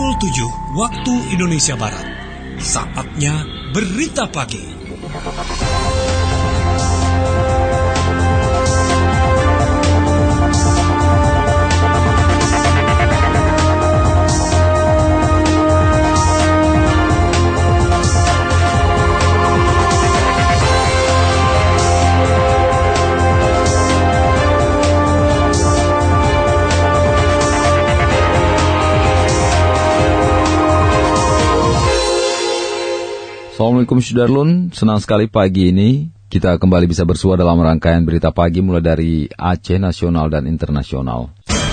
pukul 7 waktu Indonesia Barat. Saatnya Berita Pagi. Assalamualaikum Sudarlun, senang sekali pagi ini kita kembali bisa bersua dalam rangkaian berita pagi mulai dari Aceh nasional dan internasional.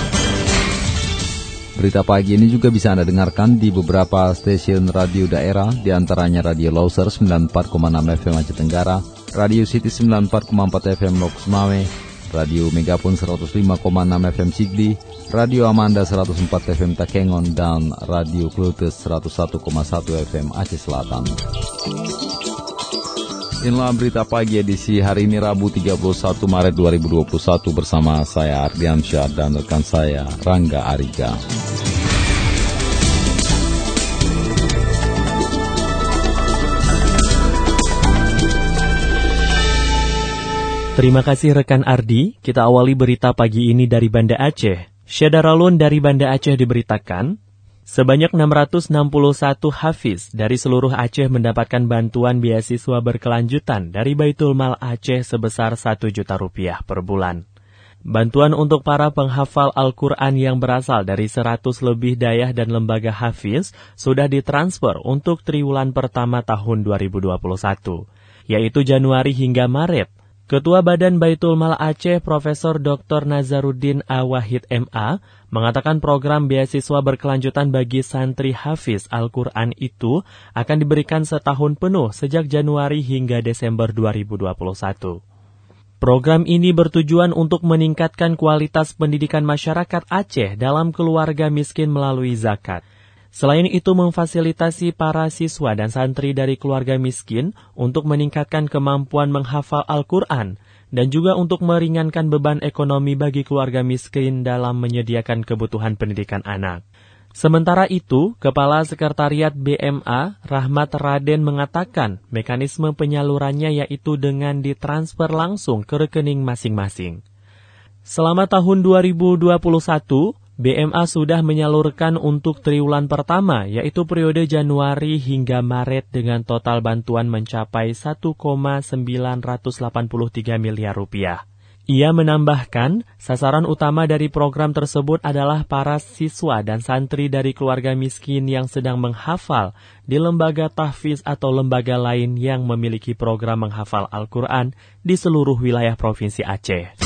Berita pagi ini juga bisa Anda dengarkan di beberapa stasiun radio daerah, di antaranya Radio Loser 94,6 FM Aceh Tenggara, Radio City 94,4 FM Lok Semawe, Radio Megapun 105,6 FM Sigli, Radio Amanda 104 FM Takengon, dan Radio Klutes 101,1 FM Aceh Selatan. Inilah berita pagi edisi hari ini Rabu 31 Maret 2021 bersama saya Ardiansyah dan rekan saya Rangga Ariga. Terima kasih rekan Ardi. Kita awali berita pagi ini dari Banda Aceh. Syedaralun dari Banda Aceh diberitakan, sebanyak 661 hafiz dari seluruh Aceh mendapatkan bantuan beasiswa berkelanjutan dari Baitul Mal Aceh sebesar Rp1 juta per bulan. Bantuan untuk para penghafal Al-Quran yang berasal dari 100 lebih dayah dan lembaga hafiz sudah ditransfer untuk triwulan pertama tahun 2021, yaitu Januari hingga Maret. Ketua Badan Baitul Mal Aceh Profesor Dr. Nazaruddin Awahid MA mengatakan program beasiswa berkelanjutan bagi santri hafiz Al-Quran itu akan diberikan setahun penuh sejak Januari hingga Desember 2021. Program ini bertujuan untuk meningkatkan kualitas pendidikan masyarakat Aceh dalam keluarga miskin melalui zakat. Selain itu memfasilitasi para siswa dan santri dari keluarga miskin untuk meningkatkan kemampuan menghafal Al-Quran dan juga untuk meringankan beban ekonomi bagi keluarga miskin dalam menyediakan kebutuhan pendidikan anak. Sementara itu, Kepala Sekretariat BMA Rahmat Raden mengatakan mekanisme penyalurannya yaitu dengan ditransfer langsung ke rekening masing-masing. Selama tahun 2021, BMA sudah menyalurkan untuk triwulan pertama, yaitu periode Januari hingga Maret dengan total bantuan mencapai Rp1,983 miliar. Ia menambahkan, sasaran utama dari program tersebut adalah para siswa dan santri dari keluarga miskin yang sedang menghafal di lembaga tahfiz atau lembaga lain yang memiliki program menghafal Al-Quran di seluruh wilayah Provinsi Aceh.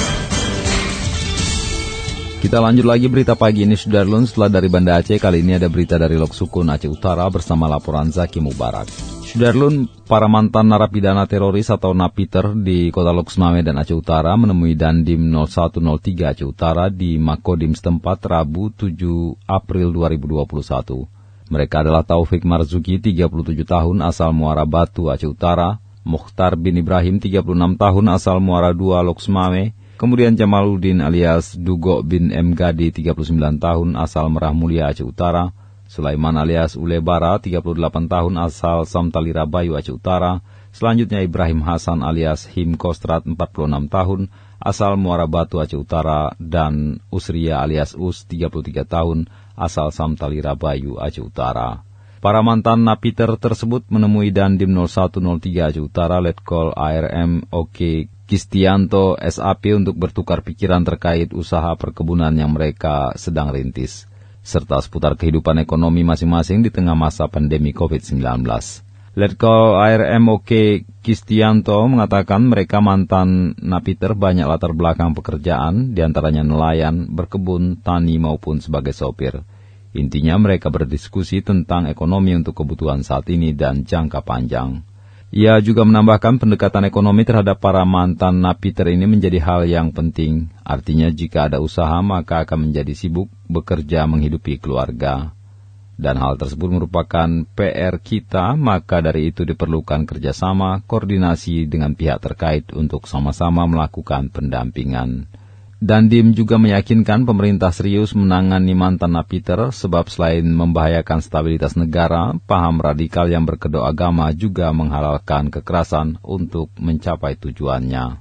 Kita lanjut lagi berita pagi ini Sudarlun. Setelah dari Banda Aceh, kali ini ada berita dari Lok Sukun Aceh Utara bersama laporan Zaki Mubarak. Sudarlun, para mantan narapidana teroris atau napiter di Kota Lok Semawe dan Aceh Utara menemui Dandim 0103 Aceh Utara di Makodim setempat Rabu 7 April 2021. Mereka adalah Taufik Marzuki, 37 tahun, asal Muara Batu, Aceh Utara, Mukhtar bin Ibrahim, 36 tahun, asal Muara 2, Lok Semawe, kemudian Jamaluddin alias Dugo bin M. Gadi, 39 tahun, asal Merah Mulia, Aceh Utara, Sulaiman alias Ulebara, 38 tahun, asal Samtalira Bayu, Aceh Utara, selanjutnya Ibrahim Hasan alias Him Kostrat, 46 tahun, asal Muara Batu, Aceh Utara, dan Usria alias Us, 33 tahun, asal Samtalira Bayu, Aceh Utara. Para mantan napiter tersebut menemui Dandim 0103 Aceh Utara, Letkol ARM OK Kistianto SAP untuk bertukar pikiran terkait usaha perkebunan yang mereka sedang rintis, serta seputar kehidupan ekonomi masing-masing di tengah masa pandemi COVID-19. Letkol ARM OK Kistianto mengatakan mereka mantan napiter banyak latar belakang pekerjaan, diantaranya nelayan, berkebun, tani maupun sebagai sopir. Intinya mereka berdiskusi tentang ekonomi untuk kebutuhan saat ini dan jangka panjang. Ia juga menambahkan pendekatan ekonomi terhadap para mantan napiter ini menjadi hal yang penting. Artinya jika ada usaha maka akan menjadi sibuk bekerja menghidupi keluarga. Dan hal tersebut merupakan PR kita, maka dari itu diperlukan kerjasama, koordinasi dengan pihak terkait untuk sama-sama melakukan pendampingan. Dandim juga meyakinkan pemerintah serius menangani mantan napiter sebab selain membahayakan stabilitas negara, paham radikal yang berkedok agama juga menghalalkan kekerasan untuk mencapai tujuannya.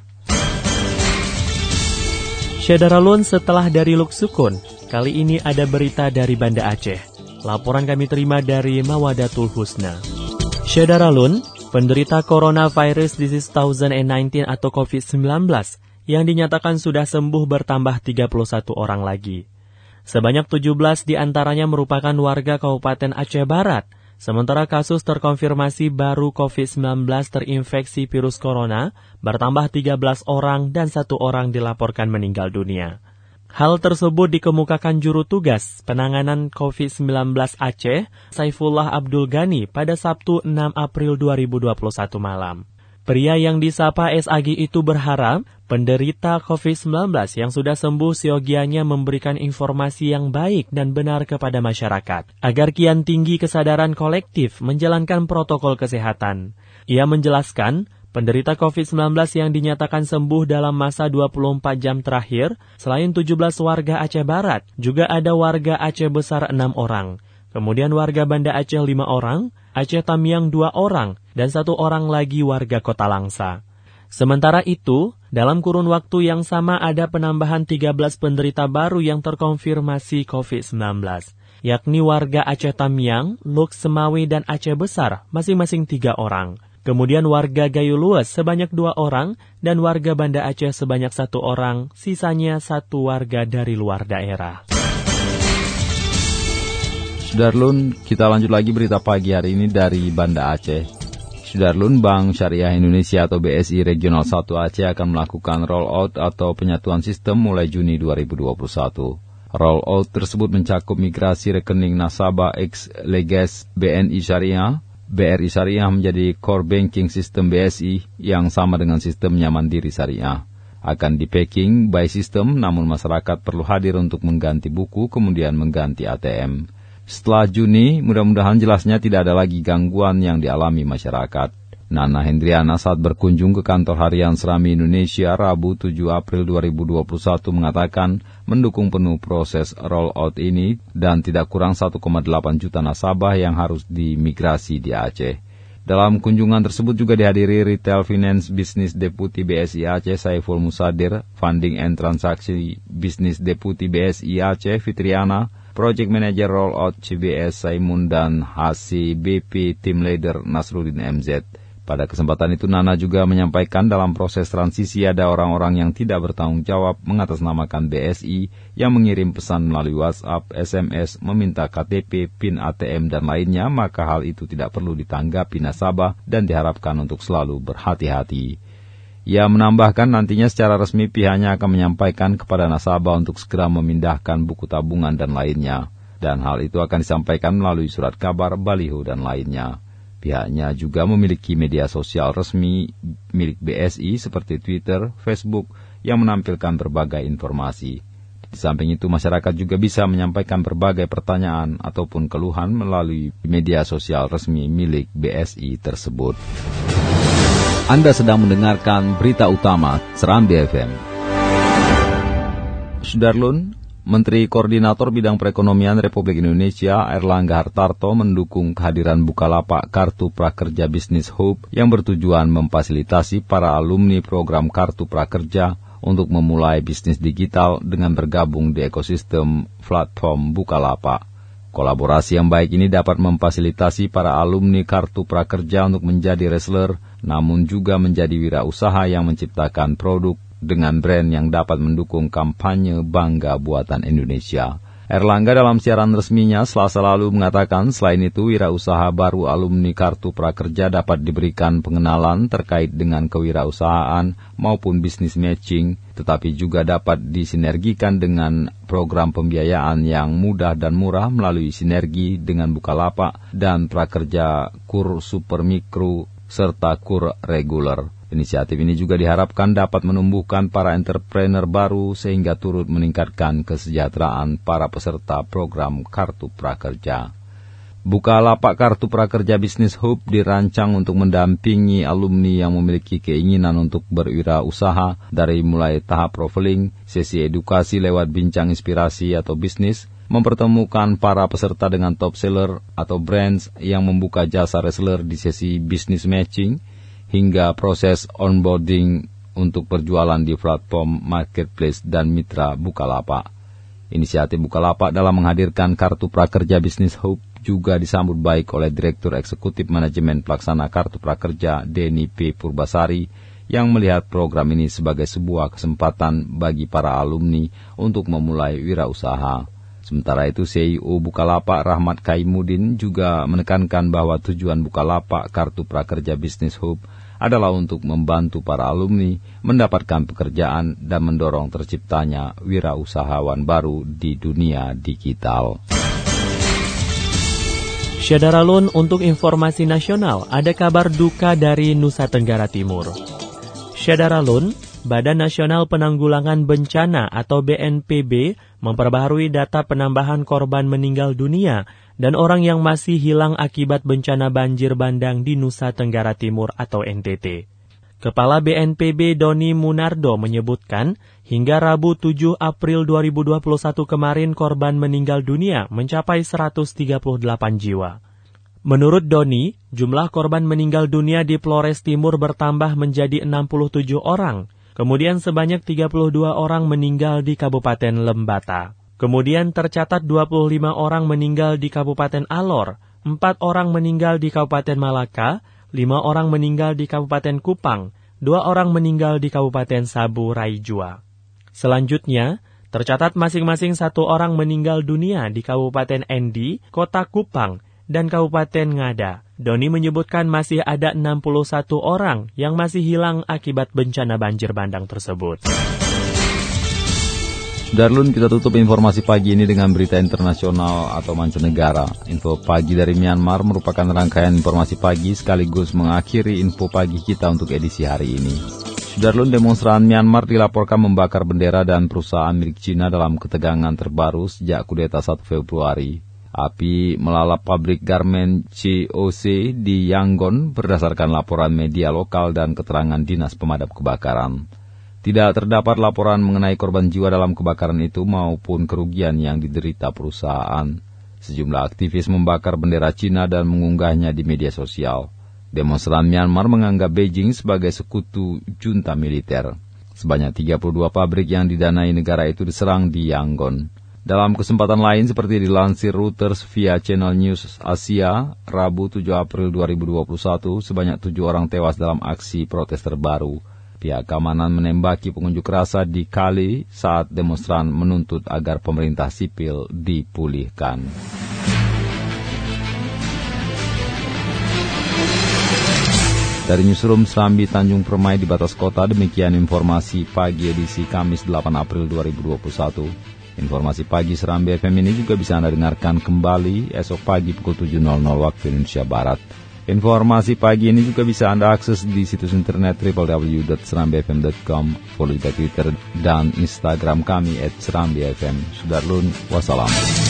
Syadaralun setelah dari Luksukun, kali ini ada berita dari Banda Aceh. Laporan kami terima dari Mawadatul Husna. Syadaralun, penderita coronavirus disease 2019 atau COVID-19 yang dinyatakan sudah sembuh bertambah 31 orang lagi. Sebanyak 17 diantaranya merupakan warga Kabupaten Aceh Barat, sementara kasus terkonfirmasi baru COVID-19 terinfeksi virus corona bertambah 13 orang dan 1 orang dilaporkan meninggal dunia. Hal tersebut dikemukakan juru tugas penanganan COVID-19 Aceh, Saifullah Abdul Ghani, pada Sabtu 6 April 2021 malam. Pria yang disapa SAG itu berharap penderita COVID-19 yang sudah sembuh seyogianya memberikan informasi yang baik dan benar kepada masyarakat, agar kian tinggi kesadaran kolektif menjalankan protokol kesehatan. Ia menjelaskan, penderita COVID-19 yang dinyatakan sembuh dalam masa 24 jam terakhir, selain 17 warga Aceh Barat, juga ada warga Aceh Besar 6 orang. Kemudian warga Banda Aceh 5 orang, Aceh Tamiang 2 orang, dan 1 orang lagi warga Kota Langsa. Sementara itu, dalam kurun waktu yang sama ada penambahan 13 penderita baru yang terkonfirmasi COVID-19, yakni warga Aceh Tamiang, Luk Semawi, dan Aceh Besar, masing-masing 3 orang. Kemudian warga Gayo Lues sebanyak 2 orang, dan warga Banda Aceh sebanyak 1 orang, sisanya 1 warga dari luar daerah. Sudarlun, kita lanjut lagi berita pagi hari ini dari Banda Aceh. Sudarlun, Bank Syariah Indonesia atau BSI Regional 1 Aceh akan melakukan rollout atau penyatuan sistem mulai Juni 2021. Rollout tersebut mencakup migrasi rekening nasabah ex-leges BNI Syariah, BRI Syariah menjadi core banking sistem BSI yang sama dengan sistemnya Mandiri Syariah. Akan di-packing by system, namun masyarakat perlu hadir untuk mengganti buku kemudian mengganti ATM. Setelah Juni, mudah-mudahan jelasnya tidak ada lagi gangguan yang dialami masyarakat. Nana Hendriana saat berkunjung ke kantor harian Serami Indonesia Rabu 7 April 2021 mengatakan mendukung penuh proses rollout ini dan tidak kurang 1,8 juta nasabah yang harus dimigrasi di Aceh. Dalam kunjungan tersebut juga dihadiri Retail Finance Business Deputy BSI Aceh Saiful Musadir, Funding and Transaksi Business Deputy BSI Aceh Fitriana, Project Manager Rollout CBS Saimun, dan HCBP Team Leader Nasruddin MZ. Pada kesempatan itu Nana juga menyampaikan dalam proses transisi ada orang-orang yang tidak bertanggung jawab mengatasnamakan BSI yang mengirim pesan melalui WhatsApp, SMS, meminta KTP, PIN ATM dan lainnya, maka hal itu tidak perlu ditanggapi nasabah dan diharapkan untuk selalu berhati-hati. Ia menambahkan nantinya secara resmi pihaknya akan menyampaikan kepada nasabah untuk segera memindahkan buku tabungan dan lainnya, dan hal itu akan disampaikan melalui surat kabar, baliho dan lainnya. Pihaknya juga memiliki media sosial resmi milik BSI seperti Twitter, Facebook yang menampilkan berbagai informasi. Di samping itu masyarakat juga bisa menyampaikan berbagai pertanyaan ataupun keluhan melalui media sosial resmi milik BSI tersebut. Anda sedang mendengarkan berita utama Serambi FM. Sudarlun, Menteri Koordinator Bidang Perekonomian Republik Indonesia Erlangga Hartarto mendukung kehadiran Bukalapak Kartu Prakerja Business Hub yang bertujuan memfasilitasi para alumni program Kartu Prakerja untuk memulai bisnis digital dengan bergabung di ekosistem platform Bukalapak. Kolaborasi yang baik ini dapat memfasilitasi para alumni Kartu Prakerja untuk menjadi reseller, namun juga menjadi wirausaha yang menciptakan produk dengan brand yang dapat mendukung kampanye Bangga Buatan Indonesia. Erlangga dalam siaran resminya Selasa lalu mengatakan selain itu wirausaha baru alumni Kartu Prakerja dapat diberikan pengenalan terkait dengan kewirausahaan maupun bisnis matching, tetapi juga dapat disinergikan dengan program pembiayaan yang mudah dan murah melalui sinergi dengan Bukalapak dan Prakerja Kur Supermikro serta Kur Reguler. Inisiatif ini juga diharapkan dapat menumbuhkan para entrepreneur baru sehingga turut meningkatkan kesejahteraan para peserta program Kartu Prakerja. Bukalapak Kartu Prakerja Business Hub dirancang untuk mendampingi alumni yang memiliki keinginan untuk berwirausaha dari mulai tahap profiling, sesi edukasi lewat bincang inspirasi atau bisnis, mempertemukan para peserta dengan top seller atau brands yang membuka jasa reseller di sesi business matching, hingga proses onboarding untuk berjualan di platform marketplace dan mitra Bukalapak. Inisiatif Bukalapak dalam menghadirkan Kartu Prakerja Business Hub juga disambut baik oleh Direktur Eksekutif Manajemen Pelaksana Kartu Prakerja Denny P. Purbasari yang melihat program ini sebagai sebuah kesempatan bagi para alumni untuk memulai wirausaha. Sementara itu CEO Bukalapak Rahmat Kaimudin juga menekankan bahwa tujuan Bukalapak Kartu Prakerja Business Hub adalah untuk membantu para alumni mendapatkan pekerjaan dan mendorong terciptanya wirausahawan baru di dunia digital. Syadaralun, untuk informasi nasional, ada kabar duka dari Nusa Tenggara Timur. Syadaralun, Badan Nasional Penanggulangan Bencana atau BNPB memperbaharui data penambahan korban meninggal dunia dan orang yang masih hilang akibat bencana banjir bandang di Nusa Tenggara Timur atau NTT. Kepala BNPB Doni Munardo menyebutkan, hingga Rabu 7 April 2021 kemarin korban meninggal dunia mencapai 138 jiwa. Menurut Doni, jumlah korban meninggal dunia di Flores Timur bertambah menjadi 67 orang. Kemudian sebanyak 32 orang meninggal di Kabupaten Lembata. Kemudian tercatat 25 orang meninggal di Kabupaten Alor, 4 orang meninggal di Kabupaten Malaka, 5 orang meninggal di Kabupaten Kupang, 2 orang meninggal di Kabupaten Sabu Raijua. Selanjutnya, tercatat masing-masing 1 orang meninggal dunia di Kabupaten Endi, Kota Kupang, dan Kabupaten Ngada. Doni menyebutkan masih ada 61 orang yang masih hilang akibat bencana banjir bandang tersebut. Darlun, kita tutup informasi pagi ini dengan berita internasional atau mancanegara. Info pagi dari Myanmar merupakan rangkaian informasi pagi sekaligus mengakhiri info pagi kita untuk edisi hari ini. Darlun, demonstran Myanmar dilaporkan membakar bendera dan perusahaan milik Cina dalam ketegangan terbaru sejak kudeta 1 Februari. Api melalap pabrik garmen COC di Yangon berdasarkan laporan media lokal dan keterangan dinas pemadam kebakaran. Tidak terdapat laporan mengenai korban jiwa dalam kebakaran itu maupun kerugian yang diderita perusahaan. Sejumlah aktivis membakar bendera Cina dan mengunggahnya di media sosial. Demonstran Myanmar menganggap Beijing sebagai sekutu junta militer. Sebanyak 32 pabrik yang didanai negara itu diserang di Yangon. Dalam kesempatan lain seperti dilansir Reuters via Channel News Asia, Rabu 7 April 2021, sebanyak 7 orang tewas dalam aksi protes terbaru. Pihak keamanan menembaki pengunjuk rasa di Kali saat demonstran menuntut agar pemerintah sipil dipulihkan. Dari Newsroom Serambi Tanjung Permai di batas kota, demikian informasi pagi edisi Kamis 8 April 2021. Informasi pagi Serambi FM ini juga bisa Anda dengarkan kembali esok pagi pukul 7.00 waktu Indonesia Barat. Informasi pagi ini juga bisa Anda akses di situs internet www.serambifm.com, follow di Twitter dan Instagram kami @serambifm. Sudarlun, wassalam.